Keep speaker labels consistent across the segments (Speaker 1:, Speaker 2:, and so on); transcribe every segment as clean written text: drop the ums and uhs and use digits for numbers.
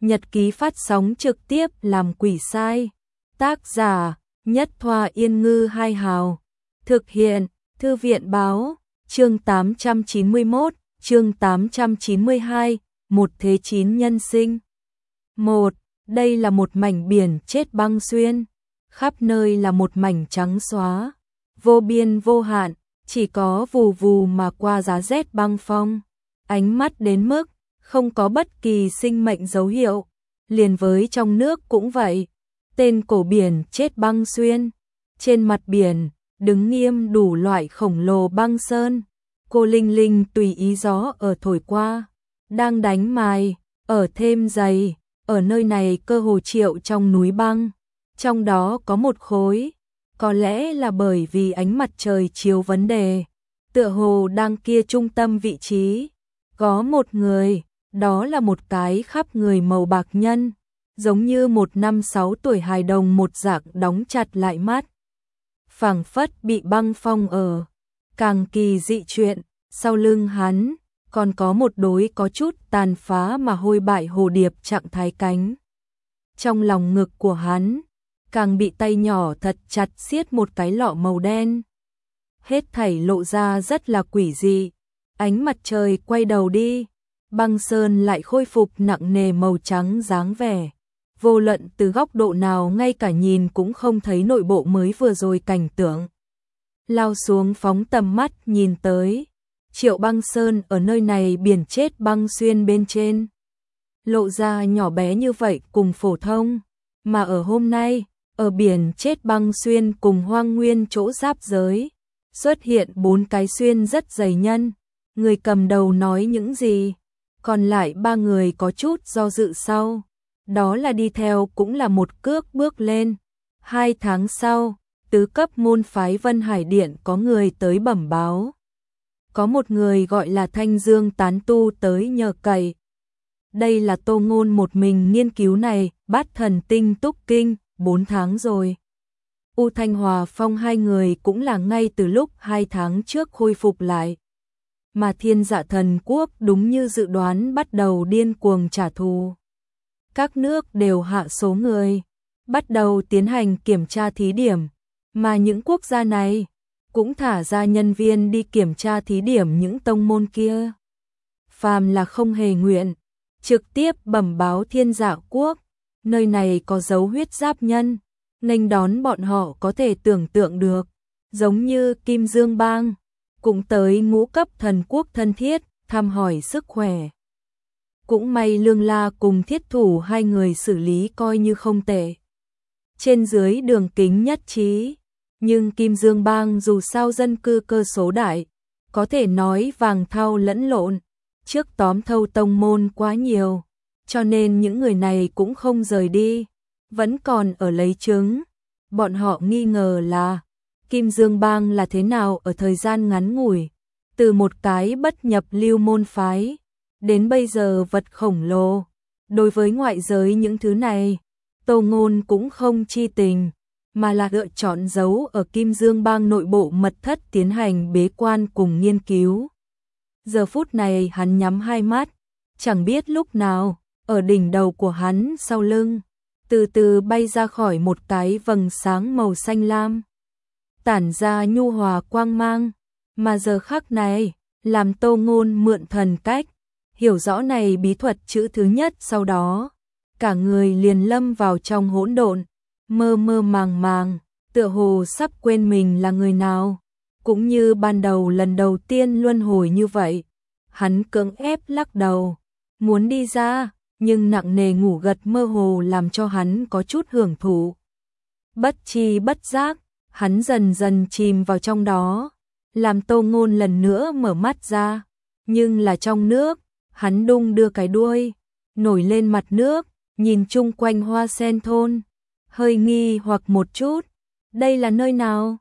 Speaker 1: Nhật ký phát sóng trực tiếp làm quỷ sai. Tác giả: Nhất Thoa Yên Ngư Hai Hào. Thực hiện: Thư viện báo. Chương 891, chương 892, một thế chín nhân sinh. 1. Đây là một mảnh biển chết băng xuyên. Khắp nơi là một mảnh trắng xóa, vô biên vô hạn, chỉ có vù vù mà qua giá rét băng phong. Ánh mắt đến mức không có bất kỳ sinh mệnh dấu hiệu, liền với trong nước cũng vậy. Tên cổ biển chết băng xuyên. Trên mặt biển đứng nghiêm đủ loại khổng lồ băng sơn. Cô linh linh tùy ý gió ở thổi qua, đang đánh mài, ở thêm dày. Ở nơi này cơ hồ triệu trong núi băng, trong đó có một khối, có lẽ là bởi vì ánh mặt trời chiếu vấn đề, tựa hồ đang kia trung tâm vị trí, có một người, đó là một cái khắp người màu bạc nhân, giống như một 5-6 tuổi hài đồng một dạng đóng chặt lại mắt. Phảng phất bị băng phong ở. Càng kỳ dị chuyện, sau lưng hắn còn có một đối có chút tàn phá mà hôi bại hồ điệp trạng thái cánh. Trong lòng ngực của hắn, càng bị tay nhỏ thật chặt siết một cái lọ màu đen. Hết thảy lộ ra rất là quỷ dị. Ánh mặt trời quay đầu đi, băng sơn lại khôi phục nặng nề màu trắng dáng vẻ. Vô luận từ góc độ nào ngay cả nhìn cũng không thấy nội bộ mới vừa rồi cảnh tượng. Lao xuống phóng tầm mắt nhìn tới. Triệu băng sơn ở nơi này biển chết băng xuyên bên trên. Lộ ra nhỏ bé như vậy cùng phổ thông. Mà ở hôm nay, ở biển chết băng xuyên cùng hoang nguyên chỗ giáp giới, xuất hiện 4 cái xuyên rất dày nhân. Người cầm đầu nói những gì? Còn lại 3 người có chút do dự sau. Đó là đi theo cũng là một cước bước lên. 2 tháng sau, tứ cấp môn phái Vân Hải Điện có người tới bẩm báo. Có một người gọi là Thanh Dương tán tu tới nhờ cậy. Đây là Tô Ngôn một mình nghiên cứu này, Bát Thần Tinh Túc Kinh, 4 tháng rồi. U Thanh Hòa Phong hai người cũng là ngay từ lúc 2 tháng trước khôi phục lại. Mà Thiên Dạ Thần Quốc đúng như dự đoán bắt đầu điên cuồng trả thù. Các nước đều hạ số người, bắt đầu tiến hành kiểm tra thí điểm, mà những quốc gia này cũng thả ra nhân viên đi kiểm tra thí điểm những tông môn kia. Phàm là không hề nguyện, trực tiếp bẩm báo Thiên Dạ Quốc, nơi này có dấu huyết giáp nhân, nghênh đón bọn họ có thể tưởng tượng được, giống như Kim Dương Bang, cũng tới ngũ cấp thần quốc thân thiết, thăm hỏi sức khỏe. Cũng may Lương La cùng Thiết Thủ hai người xử lý coi như không tệ. Trên dưới đường kính nhất trí. Nhưng Kim Dương Bang dù sao dân cư cơ số đại, có thể nói vàng thau lẫn lộn, trước tóm thâu tông môn quá nhiều, cho nên những người này cũng không rời đi, vẫn còn ở lấy trứng. Bọn họ nghi ngờ là Kim Dương Bang là thế nào ở thời gian ngắn ngủi, từ một cái bất nhập lưu môn phái, đến bây giờ vật khổng lồ. Đối với ngoại giới những thứ này, Tô Ngôn cũng không chi tình, mà là lựa chọn giấu ở Kim Dương Bang nội bộ mật thất tiến hành bế quan cùng nghiên cứu. Giờ phút này hắn nhắm hai mắt, chẳng biết lúc nào, ở đỉnh đầu của hắn sau lưng, từ từ bay ra khỏi một cái vầng sáng màu xanh lam, tản ra nhu hòa quang mang, mà giờ khắc này, làm Tô Ngôn mượn thần cách, hiểu rõ này bí thuật chữ thứ nhất sau đó, cả người liền lâm vào trong hỗn độn. Mơ mơ màng màng, tựa hồ sắp quên mình là người nào, cũng như ban đầu lần đầu tiên luân hồi như vậy. Hắn cưỡng ép lắc đầu, muốn đi ra, nhưng nặng nề ngủ gật mơ hồ làm cho hắn có chút hưởng thụ. Bất tri bất giác, hắn dần dần chìm vào trong đó, làm Tô Ngôn lần nữa mở mắt ra, nhưng là trong nước, hắn đung đưa cái đuôi, nổi lên mặt nước, nhìn chung quanh hoa sen thôn. Hơi nghi hoặc một chút, đây là nơi nào?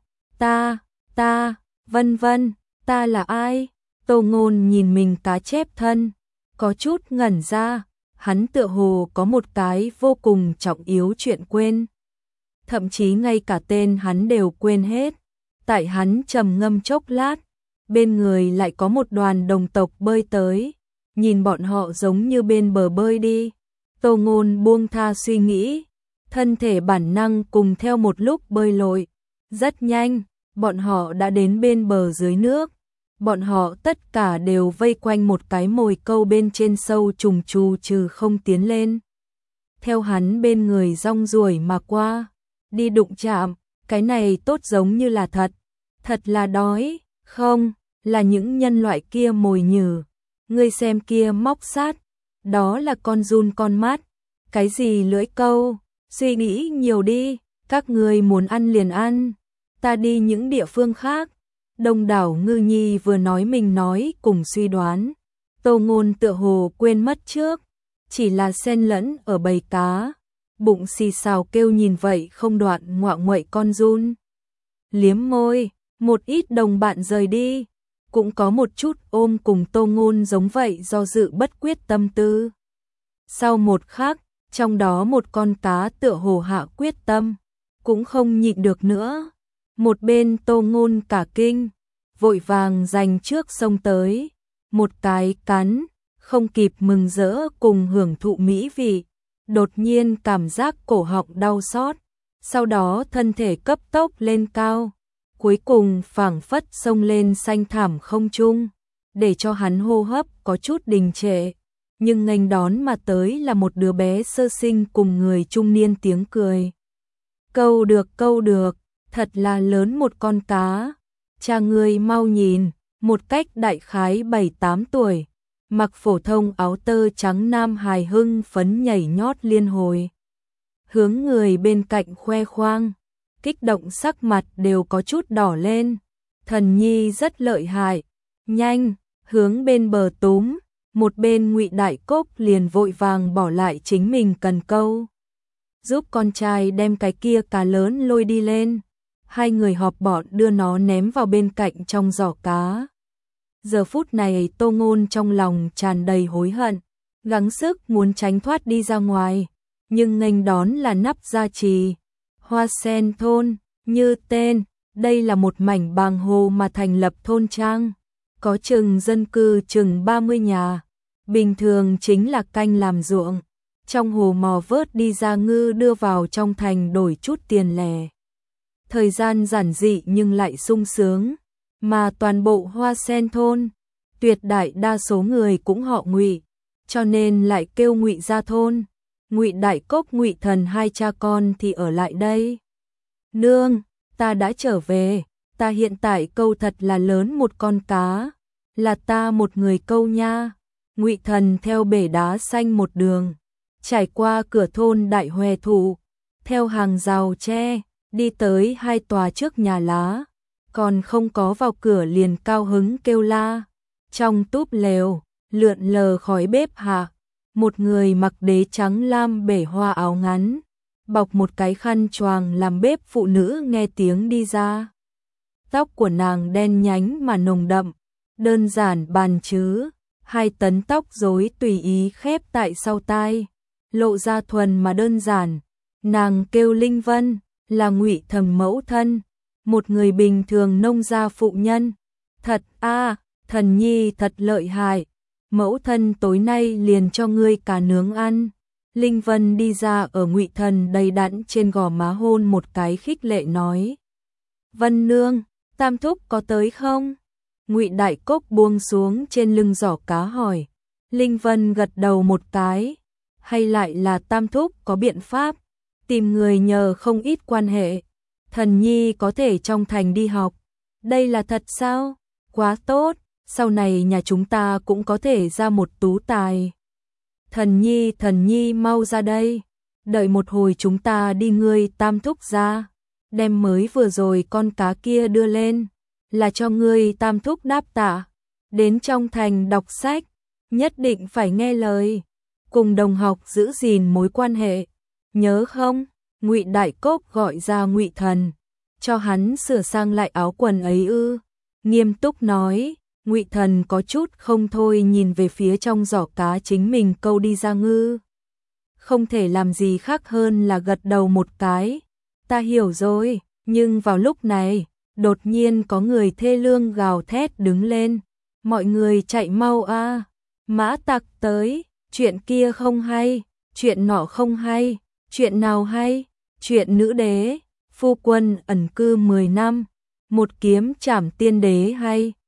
Speaker 1: Vân vân, ta là ai? Tô Ngôn nhìn mình cá chép thân, có chút ngẩn ra, hắn tựa hồ có một cái vô cùng trọng yếu chuyện quên. Thậm chí ngay cả tên hắn đều quên hết. Tại hắn trầm ngâm chốc lát, bên người lại có một đoàn đồng tộc bơi tới, nhìn bọn họ giống như bên bờ bơi đi. Tô Ngôn buông tha suy nghĩ, thân thể bản năng cùng theo một lúc bơi lội. Rất nhanh, bọn họ đã đến bên bờ dưới nước. Bọn họ tất cả đều vây quanh một cái mồi câu bên trên sâu trùng trù trừ không tiến lên. Theo hắn bên người rong ruổi mà qua, đi đụng chạm, cái này tốt giống như là thật. Thật là đói, không, là những nhân loại kia mồi nhử. Ngươi xem kia móc sát, đó là con giun con mát. Cái gì lưỡi câu, suy nghĩ nhiều đi, các ngươi muốn ăn liền ăn, ta đi những địa phương khác. Đông đảo ngư nhi vừa nói mình nói cùng suy đoán. Tô Ngôn tựa hồ quên mất trước, chỉ là xen lẫn ở bầy cá. Bụng xì xào kêu nhìn vậy không đoạn ngoạ nguậy con giun. Liếm môi, một ít đồng bạn rời đi, cũng có một chút ôm cùng Tô Ngôn giống vậy do dự bất quyết tâm tư. Sau một khắc, trong đó một con cá tựa hồ hạ quyết tâm, cũng không nhịn được nữa. Một bên Tô Ngôn cả kinh, vội vàng giành trước xông tới, một cái cắn, không kịp mừng rỡ cùng hưởng thụ mỹ vị, đột nhiên cảm giác cổ họng đau xót, sau đó thân thể cấp tốc lên cao, cuối cùng phảng phất xông lên xanh thảm không trung, để cho hắn hô hấp có chút đình trệ, nhưng nghênh đón mà tới là một đứa bé sơ sinh cùng người trung niên tiếng cười. Câu được, thật là lớn một con cá. Cha ngươi mau nhìn, một cách đại khái 7-8 tuổi, mặc phổ thông áo tơ trắng nam hài hưng phấn nhảy nhót liên hồi. Hướng người bên cạnh khoe khoang, kích động sắc mặt đều có chút đỏ lên. Thần nhi rất lợi hại, nhanh, hướng bên bờ túm, một bên Ngụy Đại Cốc liền vội vàng bỏ lại chính mình cần câu, giúp con trai đem cái kia cá lớn lôi đi lên. Hai người họp bọn đưa nó ném vào bên cạnh trong giỏ cá. Giờ phút này Tô Ngôn trong lòng tràn đầy hối hận, gắng sức muốn tránh thoát đi ra ngoài, nhưng nghênh đón là nắp gia trì. Hoa Sen thôn, như tên, đây là một mảnh bàng hồ mà thành lập thôn trang, có chừng dân cư chừng 30 nhà, bình thường chính là canh làm ruộng, trong hồ mò vớt đi ra ngư đưa vào trong thành đổi chút tiền lẻ. Thời gian giản dị nhưng lại sung sướng, mà toàn bộ Hoa Sen thôn, tuyệt đại đa số người cũng họ Ngụy, cho nên lại kêu Ngụy gia thôn. Ngụy Đại Cốc, Ngụy Thần hai cha con thì ở lại đây. Nương, ta đã trở về, ta hiện tại câu thật là lớn một con cá, là ta một người câu nha. Ngụy Thần theo bể đá xanh một đường, trải qua cửa thôn Đại Hòe Thụ, theo hàng rào tre, đi tới hai tòa trước nhà lá, còn không có vào cửa liền cao hứng kêu la. Trong túp lều, lượn lờ khói bếp hạ, một người mặc đế trắng lam bể hoa áo ngắn, bọc một cái khăn choàng làm bếp phụ nữ nghe tiếng đi ra. Tóc của nàng đen nhánh mà nồng đậm, đơn giản bàn chứ, 2 tấn tóc rối tùy ý khép tại sau tai, lộ ra thuần mà đơn giản. Nàng kêu Linh Vân, là Ngụy Thẩm mẫu thân, một người bình thường nông gia phụ nhân. Thật a, Thần nhi thật lợi hại, mẫu thân tối nay liền cho ngươi cá nướng ăn. Linh Vân đi ra ở Ngụy Thần đầy đặn trên gò má hôn một cái khích lệ nói. Vân nương, Tam thúc có tới không? Ngụy Đại Cốc buông xuống trên lưng giỏ cá hỏi. Linh Vân gật đầu một cái, hay lại là Tam thúc có biện pháp, tìm người nhờ không ít quan hệ. Thần nhi có thể trong thành đi học. Đây là thật sao? Quá tốt, sau này nhà chúng ta cũng có thể ra một tú tài. Thần nhi mau ra đây, đợi một hồi chúng ta đi ngươi Tam thúc ra, đem mới vừa rồi con cá kia đưa lên, là cho ngươi Tam thúc đáp tạ. Đến trong thành đọc sách, nhất định phải nghe lời, cùng đồng học giữ gìn mối quan hệ, nhớ không? Ngụy Đại Cốc gọi ra Ngụy Thần, cho hắn sửa sang lại áo quần ấy ư? Nghiêm túc nói. Ngụy Thần có chút không thôi nhìn về phía trong giỏ cá chính mình câu đi ra ngư. Không thể làm gì khác hơn là gật đầu một cái. Ta hiểu rồi, nhưng vào lúc này, đột nhiên có người thê lương gào thét đứng lên. Mọi người chạy mau a, mã tặc tới, chuyện kia không hay, chuyện nọ không hay, chuyện nào hay, chuyện nữ đế, phu quân ẩn cư 10 năm, một kiếm trảm tiên đế hay,